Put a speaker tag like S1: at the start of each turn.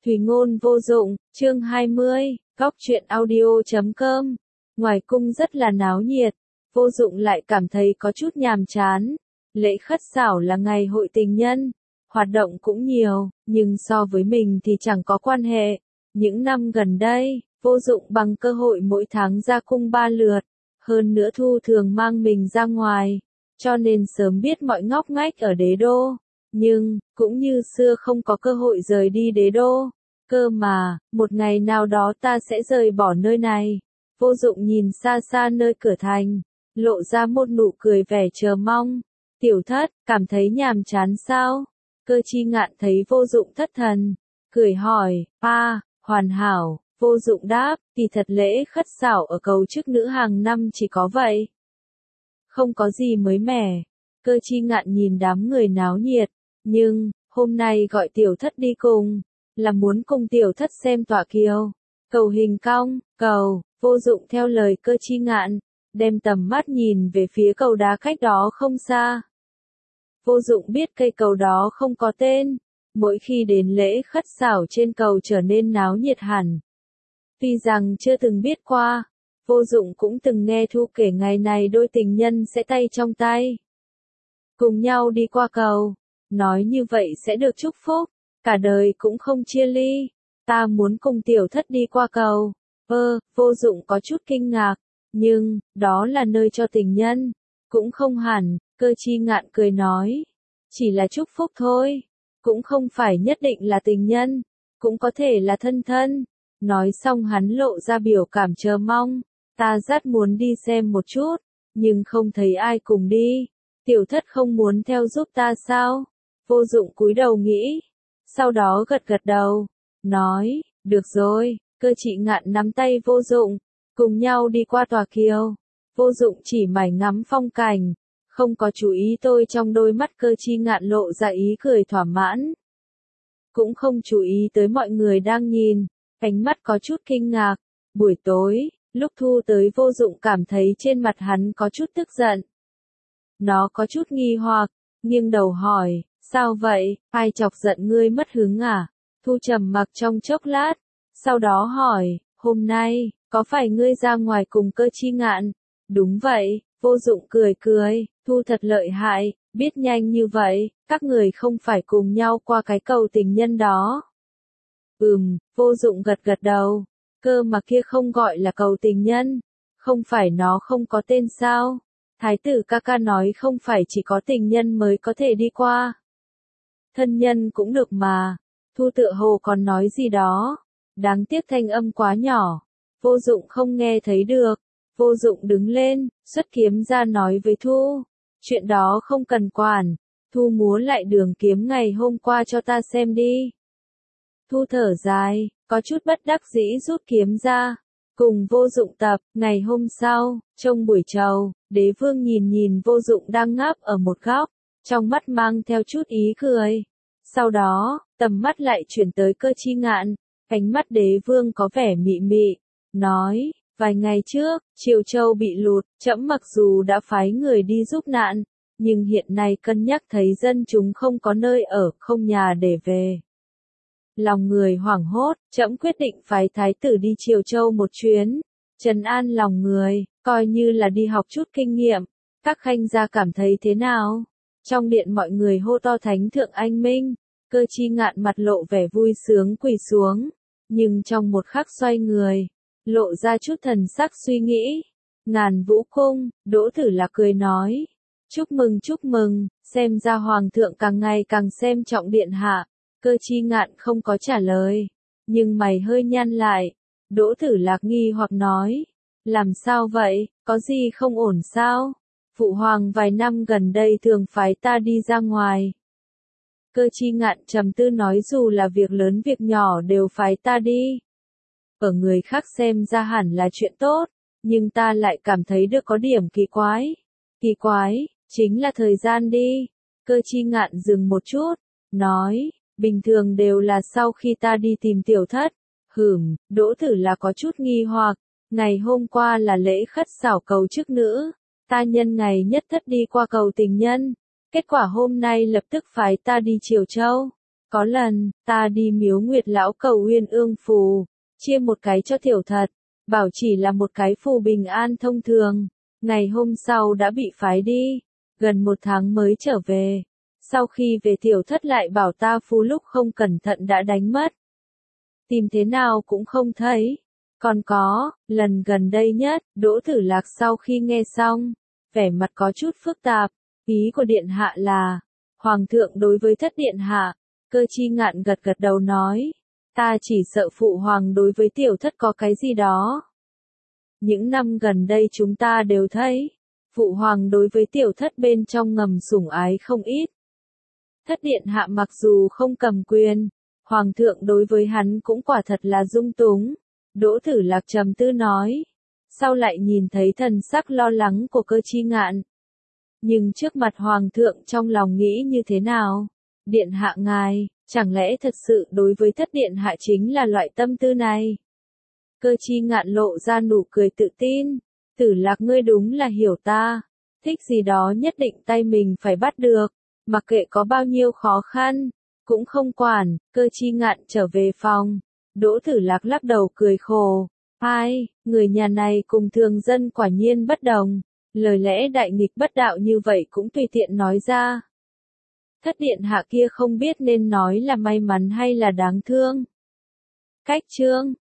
S1: Thủy ngôn vô dụng, chương 20, góc truyện audio.com. Ngoài cung rất là náo nhiệt, vô dụng lại cảm thấy có chút nhàm chán. Lễ khất xảo là ngày hội tình nhân, hoạt động cũng nhiều, nhưng so với mình thì chẳng có quan hệ. Những năm gần đây, vô dụng bằng cơ hội mỗi tháng ra cung 3 lượt, hơn nữa Thu thường mang mình ra ngoài, cho nên sớm biết mọi ngóc ngách ở đế đô. Nhưng, cũng như xưa không có cơ hội rời đi đế đô. Cơ mà, một ngày nào đó ta sẽ rời bỏ nơi này. Vô dụng nhìn xa xa nơi cửa thành, lộ ra một nụ cười vẻ chờ mong. Tiểu thất, cảm thấy nhàm chán sao? Cơ chi ngạn thấy vô dụng thất thần, cười hỏi, hoàn hảo, vô dụng đáp, kỳ thật lễ khất xảo ở cầu chức nữ hàng năm chỉ có vậy. Không có gì mới mẻ. Cơ chi ngạn nhìn đám người náo nhiệt, nhưng, hôm nay gọi tiểu thất đi cùng, là muốn cùng tiểu thất xem tọa kiều. Cầu hình cong, cầu, vô dụng theo lời cơ chi ngạn, đem tầm mắt nhìn về phía cầu đá cách đó không xa. Vô dụng biết cây cầu đó không có tên, mỗi khi đến lễ khất xảo trên cầu trở nên náo nhiệt hẳn. Tuy rằng chưa từng biết qua, vô dụng cũng từng nghe Thu kể ngày này đôi tình nhân sẽ tay trong tay, cùng nhau đi qua cầu, nói như vậy sẽ được chúc phúc, cả đời cũng không chia ly. Ta muốn cùng tiểu thất đi qua cầu. Vô dụng có chút kinh ngạc, nhưng, đó là nơi cho tình nhân. Cũng không hẳn, cơ chi ngạn cười nói. Chỉ là chúc phúc thôi, cũng không phải nhất định là tình nhân, cũng có thể là thân thân. Nói xong hắn lộ ra biểu cảm chờ mong, ta rất muốn đi xem một chút, nhưng không thấy ai cùng đi. Tiểu thất không muốn theo giúp ta sao? Vô dụng cúi đầu nghĩ, sau đó gật gật đầu, nói, được rồi. Cơ chị ngạn nắm tay vô dụng, cùng nhau đi qua tòa kiều. Vô dụng chỉ mải ngắm phong cảnh, không có chú ý tôi trong đôi mắt cơ chi ngạn lộ ra ý cười thỏa mãn. Cũng không chú ý tới mọi người đang nhìn, ánh mắt có chút kinh ngạc. Buổi tối, lúc Thu tới vô dụng cảm thấy trên mặt hắn có chút tức giận. Nó có chút nghi hoặc, nghiêng đầu hỏi, sao vậy, ai chọc giận ngươi mất hứng à? Thu trầm mặc trong chốc lát, sau đó hỏi, hôm nay, có phải ngươi ra ngoài cùng cơ chi ngạn? Đúng vậy, vô dụng cười cười, Thu thật lợi hại, biết nhanh như vậy, các người không phải cùng nhau qua cái cầu tình nhân đó. Vô dụng gật gật đầu, cơ mà kia không gọi là cầu tình nhân, không phải nó không có tên sao? Thái tử ca ca nói không phải chỉ có tình nhân mới có thể đi qua. Thân nhân cũng được mà. Thu tựa hồ còn nói gì đó. Đáng tiếc thanh âm quá nhỏ, vô dụng không nghe thấy được. Vô dụng đứng lên, xuất kiếm ra nói với Thu. Chuyện đó không cần quản, Thu múa lại đường kiếm ngày hôm qua cho ta xem đi. Thu thở dài, có chút bất đắc dĩ rút kiếm ra. Cùng vô dụng tập, ngày hôm sau, trong buổi trầu, đế vương nhìn vô dụng đang ngáp ở một góc, trong mắt mang theo chút ý cười. Sau đó, tầm mắt lại chuyển tới cơ chi ngạn, ánh mắt đế vương có vẻ mị mị, nói, vài ngày trước, Triều Châu bị lụt, trẫm mặc dù đã phái người đi giúp nạn, nhưng hiện nay cân nhắc thấy dân chúng không có nơi ở, không nhà để về. Lòng người hoảng hốt, trẫm quyết định phái thái tử đi Triều Châu một chuyến, trấn an lòng người, coi như là đi học chút kinh nghiệm. Các khanh gia cảm thấy thế nào? Trong điện mọi người hô to thánh thượng anh minh, cơ chi ngạn mặt lộ vẻ vui sướng quỳ xuống, nhưng trong một khắc xoay người, lộ ra chút thần sắc suy nghĩ. Ngàn Vũ cung, Đỗ Tử Lạc cười nói, chúc mừng, xem ra hoàng thượng càng ngày càng xem trọng điện hạ. Cơ chi ngạn không có trả lời, nhưng mày hơi nhăn lại. Đỗ Tử Lạc nghi hoặc nói, làm sao vậy, có gì không ổn sao? Phụ hoàng vài năm gần đây thường phái ta đi ra ngoài. Cơ chi ngạn trầm tư nói dù là việc lớn việc nhỏ đều phái ta đi. Ở người khác xem ra hẳn là chuyện tốt, nhưng ta lại cảm thấy được có điểm kỳ quái. Kỳ quái, chính là thời gian đi. Cơ chi ngạn dừng một chút, nói, bình thường đều là sau khi ta đi tìm tiểu thất. Đỗ Tử là có chút nghi hoặc, ngày hôm qua là lễ khất xảo cầu chức nữ, ta nhân ngày nhất thất đi qua cầu tình nhân, kết quả hôm nay lập tức phái ta đi Triều Châu. Có lần, ta đi miếu Nguyệt lão cầu Uyên Ương phù, chia một cái cho Tiểu Thật, bảo chỉ là một cái phù bình an thông thường. Ngày hôm sau đã bị phái đi, gần 1 tháng mới trở về. Sau khi về Tiểu Thất lại bảo ta phù lúc không cẩn thận đã đánh mất. Tìm thế nào cũng không thấy. Còn có, lần gần đây nhất, Đỗ Tử Lạc sau khi nghe xong, vẻ mặt có chút phức tạp. Ý của Điện Hạ là, Hoàng thượng đối với Thất Điện Hạ. Cơ Chi Ngạn gật gật đầu nói, ta chỉ sợ Phụ Hoàng đối với Tiểu Thất có cái gì đó. Những năm gần đây chúng ta đều thấy, Phụ Hoàng đối với Tiểu Thất bên trong ngầm sủng ái không ít. Thất Điện Hạ mặc dù không cầm quyền, Hoàng thượng đối với hắn cũng quả thật là dung túng. Đỗ Tử Lạc trầm tư nói, sau lại nhìn thấy thần sắc lo lắng của Cơ Chi Ngạn. Nhưng trước mặt Hoàng thượng trong lòng nghĩ như thế nào? Điện Hạ ngài, chẳng lẽ thật sự đối với Thất Điện Hạ chính là loại tâm tư này? Cơ Chi Ngạn lộ ra nụ cười tự tin, Tử Lạc ngươi đúng là hiểu ta, thích gì đó nhất định tay mình phải bắt được, mặc kệ có bao nhiêu khó khăn, cũng không quản. Cơ Chi Ngạn trở về phòng, Đỗ Tử Lạc lắc đầu cười khổ, ai, người nhà này cùng thường dân quả nhiên bất đồng, lời lẽ đại nghịch bất đạo như vậy cũng tùy tiện nói ra. Thất Điện Hạ kia không biết nên nói là may mắn hay là đáng thương. Cách chương